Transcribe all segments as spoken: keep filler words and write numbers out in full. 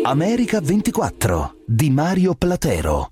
America ventiquattro di Mario Platero.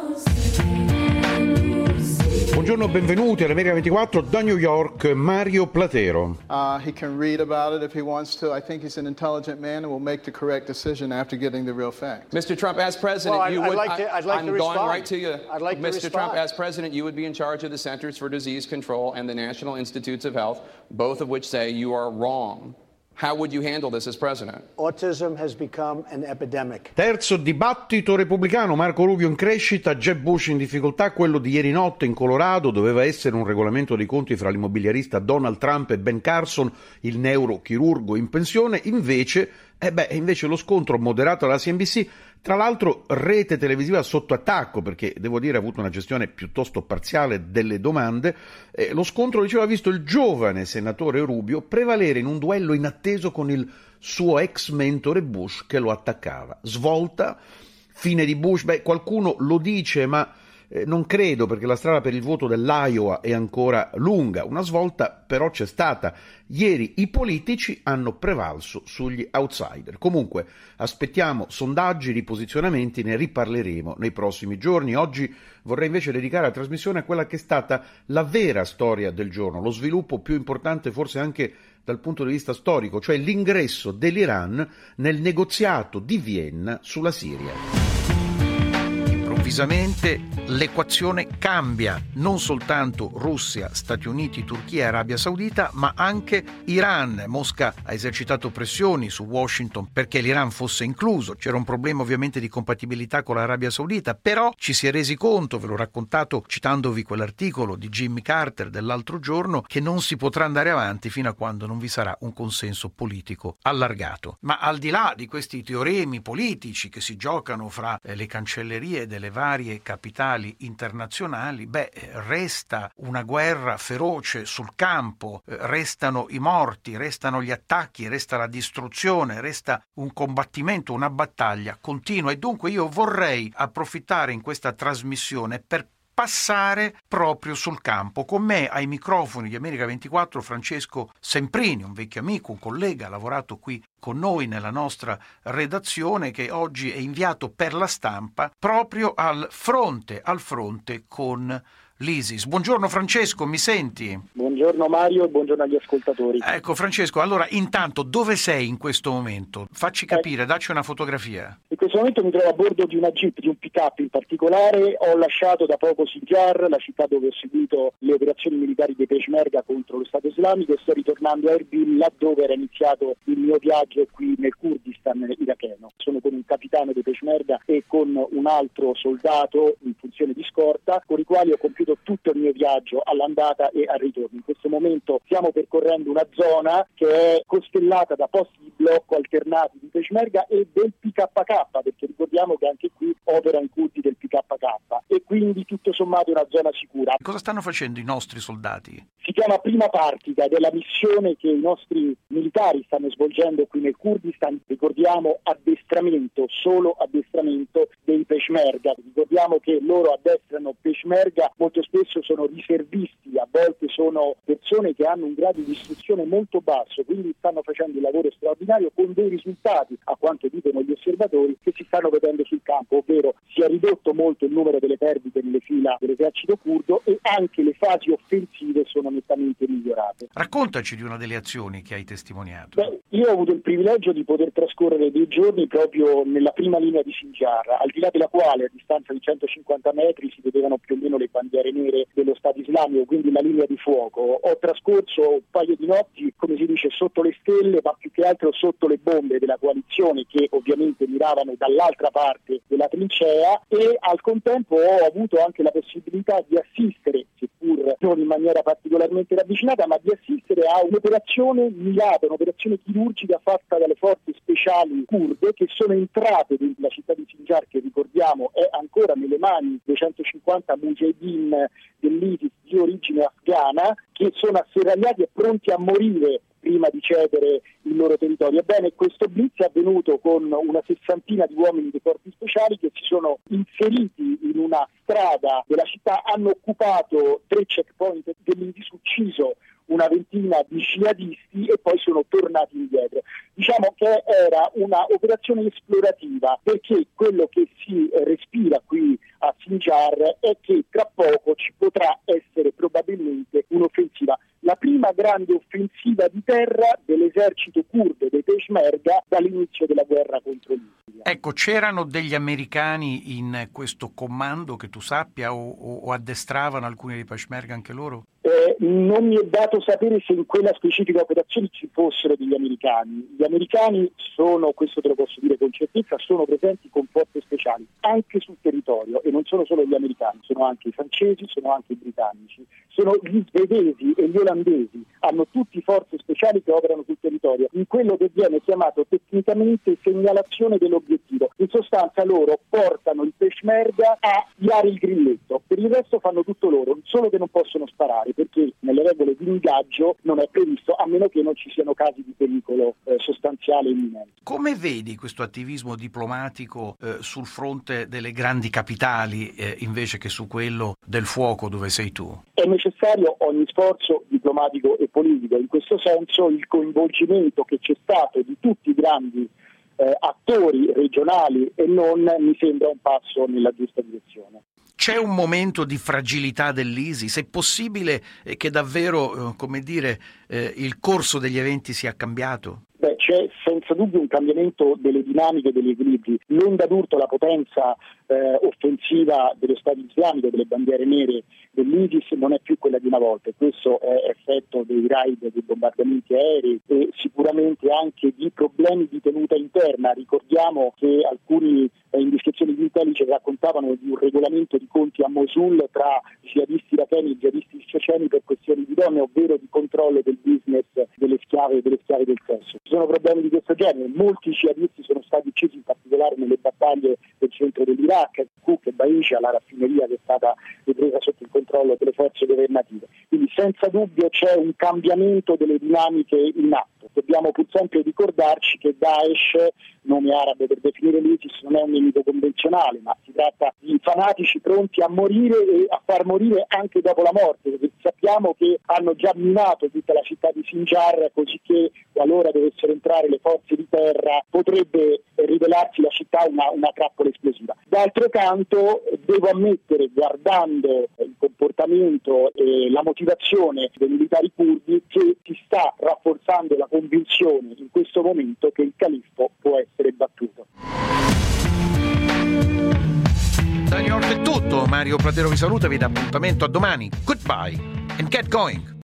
Buongiorno, benvenuti all'America ventiquattro da New York, Mario Platero. Uh, he can read about it if he wants to. I think he's an intelligent man and will make the correct decision after getting the real facts. Mister Trump, as president, well, you I'd would. Like to, I'd like I'm to going respond. right to you, I'd like Mister to Trump. respond. As president, you would be in charge of the Centers for Disease Control and the National Institutes of Health, both of which say you are wrong. How would you handle this as president? Autism has become an epidemic. Terzo dibattito repubblicano, Marco Rubio in crescita, Jeb Bush in difficoltà. Quello di ieri notte in Colorado doveva essere un regolamento dei conti fra l'immobiliarista Donald Trump e Ben Carson, il neurochirurgo in pensione. Invece, eh beh, invece lo scontro moderato dalla C N B C, tra l'altro rete televisiva sotto attacco, perché devo dire ha avuto una gestione piuttosto parziale delle domande. Eh, lo scontro, dicevo, ha visto il giovane senatore Rubio prevalere in un duello inatteso con il suo ex mentore Bush che lo attaccava. Svolta, fine di Bush, beh, qualcuno lo dice, ma eh, non credo, perché la strada per il voto dell'Iowa è ancora lunga. Una svolta però c'è stata. Ieri i politici hanno prevalso sugli outsider. Comunque aspettiamo sondaggi, riposizionamenti, ne riparleremo nei prossimi giorni. Oggi vorrei invece dedicare la trasmissione a quella che è stata la vera storia del giorno, lo sviluppo più importante forse anche dal punto di vista storico, cioè l'ingresso dell'Iran nel negoziato di Vienna sulla Siria. Improvvisamente l'equazione cambia, non soltanto Russia, Stati Uniti, Turchia e Arabia Saudita, ma anche Iran. Mosca ha esercitato pressioni su Washington perché l'Iran fosse incluso. C'era un problema ovviamente di compatibilità con l'Arabia Saudita, però ci si è resi conto, ve l'ho raccontato citandovi quell'articolo di Jimmy Carter dell'altro giorno, che non si potrà andare avanti fino a quando non vi sarà un consenso politico allargato. Ma al di là di questi teoremi politici che si giocano fra le cancellerie delle varie capitali internazionali, beh, resta una guerra feroce sul campo, restano i morti, restano gli attacchi, resta la distruzione, resta un combattimento, una battaglia continua, e dunque io vorrei approfittare in questa trasmissione per passare proprio sul campo. Con me ai microfoni di America ventiquattro Francesco Semprini, un vecchio amico, un collega, ha lavorato qui con noi nella nostra redazione, che oggi è inviato per la stampa proprio al fronte, al fronte con l'ISIS. Buongiorno Francesco, mi senti? Buongiorno Mario e buongiorno agli ascoltatori. Ecco Francesco, allora intanto dove sei in questo momento? Facci capire, eh, dacci una fotografia. In questo momento mi trovo a bordo di una Jeep, di un pick-up in particolare. Ho lasciato da poco Sinjar, la città dove ho seguito le operazioni militari dei Peshmerga contro lo Stato Islamico, e sto ritornando a Erbil, laddove era iniziato il mio viaggio qui nel Kurdistan iracheno. Sono con un capitano dei Peshmerga e con un altro soldato in funzione di scorta, con i quali ho compiuto tutto il mio viaggio all'andata e al ritorno. In questo momento stiamo percorrendo una zona che è costellata da posti di blocco alternati di Peshmerga e del P K K, perché ricordiamo che anche qui operano i culti del P K K, e quindi tutto sommato è una zona sicura. Cosa stanno facendo i nostri soldati? Si chiama Prima Partita ed è la missione che i nostri militari stanno svolgendo qui nel Kurdistan. Ricordiamo addestramento, solo addestramento dei Peshmerga. Ricordiamo che loro addestrano Peshmerga, molto spesso sono riservisti, a volte sono persone che hanno un grado di istruzione molto basso, quindi stanno facendo un lavoro straordinario con dei risultati, a quanto dicono gli osservatori, che si stanno vedendo sul campo, ovvero si è ridotto molto il numero delle perdite nelle fila dell'esercito curdo e anche le fasi offensive sono nettamente migliorate. Raccontaci di una delle azioni che hai testimoniato. Beh, io ho avuto il privilegio di poter trascorrere dei giorni proprio nella prima linea di Sinjar, al di là della quale a distanza di centocinquanta metri si vedevano più o meno le bandiere nere dello Stato Islamico, quindi la linea di fuoco. Ho trascorso un paio di notti, come si dice, sotto le stelle, ma più che altro sotto le bombe della coalizione, che ovviamente miravano dall'altra parte della trincea, e al contempo ho avuto anche la possibilità di assistere, seppur non in maniera particolarmente ravvicinata, ma di assistere a un'operazione mirata, un'operazione chirurgica fatta dalle forze speciali kurde, che sono entrate nella città di Sinjar, che ricordiamo è ancora nelle mani dei centocinquanta mujahideen dell'ISIS di origine afghana, che sono asserragliati e pronti a morire prima di cedere il loro territorio. Ebbene, questo blitz è avvenuto con una sessantina di uomini dei corpi speciali che si sono inseriti in una strada della città, hanno occupato tre checkpoint dell'ISIS, ucciso una ventina di jihadisti e poi sono tornati indietro. Diciamo che era una operazione esplorativa, perché quello che si respira qui a Sinjar è che tra poco ci potrà essere probabilmente un'offensiva. La prima grande offensiva di terra dell'esercito curdo dei Peshmerga dall'inizio della guerra contro l'Isis. Ecco, c'erano degli americani in questo comando che tu sappia o, o, o addestravano alcuni dei Peshmerga anche loro? Eh, non mi è dato sapere se in quella specifica operazione ci fossero degli americani. Gli americani sono, questo te lo posso dire con certezza, sono presenti con forze speciali anche sul territorio, e non sono solo gli americani, sono anche i francesi, sono anche i britannici, sono gli svedesi e gli olandesi, hanno tutti forze speciali che operano sul territorio in quello che viene chiamato tecnicamente segnalazione dell'obiettivo. In sostanza loro portano il Peshmerga a tirare il grilletto, per il resto fanno tutto loro, solo che non possono sparare, perché nelle regole di ingaggio non è previsto, a meno che non ci siano casi di pericolo eh, sostanziale e imminente. Come vedi questo attivismo diplomatico eh, sul fronte delle grandi capitali eh, invece che su quello del fuoco dove sei tu? È necessario ogni sforzo diplomatico e politico, in questo senso il coinvolgimento che c'è stato di tutti i grandi eh, attori regionali e non mi sembra un passo nella giusta direzione. C'è un momento di fragilità dell'ISIS? È possibile eh, che davvero, eh, come dire, eh, il corso degli eventi sia cambiato? Beh, c'è senza dubbio un cambiamento delle dinamiche e degli equilibri. L'onda d'urto, la potenza eh, offensiva dello Stato islamico, delle bandiere nere dell'ISIS non è più quella di una volta, e questo è effetto dei raid, dei bombardamenti aerei e sicuramente anche di problemi di tenuta interna. Ricordiamo che alcuni eh, indiscrezioni di intelligence raccontavano di un regolamento di conti a Mosul tra jihadisti iracheni e jihadisti ceceni per questioni di donne, ovvero di controllo del business delle schiave e delle schiave del sesso. Ci sono problemi di questo genere, molti jihadisti sono stati uccisi in particolare nelle battaglie del centro dell'Iraq, Kirkuk e Baisha, la raffineria che è stata ripresa sotto il controllo delle forze governative. Quindi senza dubbio c'è un cambiamento delle dinamiche in atto. Dobbiamo pur sempre ricordarci che Daesh, nome arabo per definire l'ISIS, non è un nemico convenzionale, ma si tratta di fanatici pronti a morire e a far morire anche dopo la morte, perché sappiamo che hanno già minato tutta la città di Sinjar, così che qualora dovessero entrare le forze di terra potrebbe rivelarsi la città una, una trappola esplosiva. D'altro canto devo ammettere, guardando il comportamento e la motivazione dei militari curdi, che si sta rafforzando la convinzione in questo momento che il califfo può essere battuto. Da New York è tutto, Mario Platero vi saluta, vi dà appuntamento a domani. Goodbye and get going!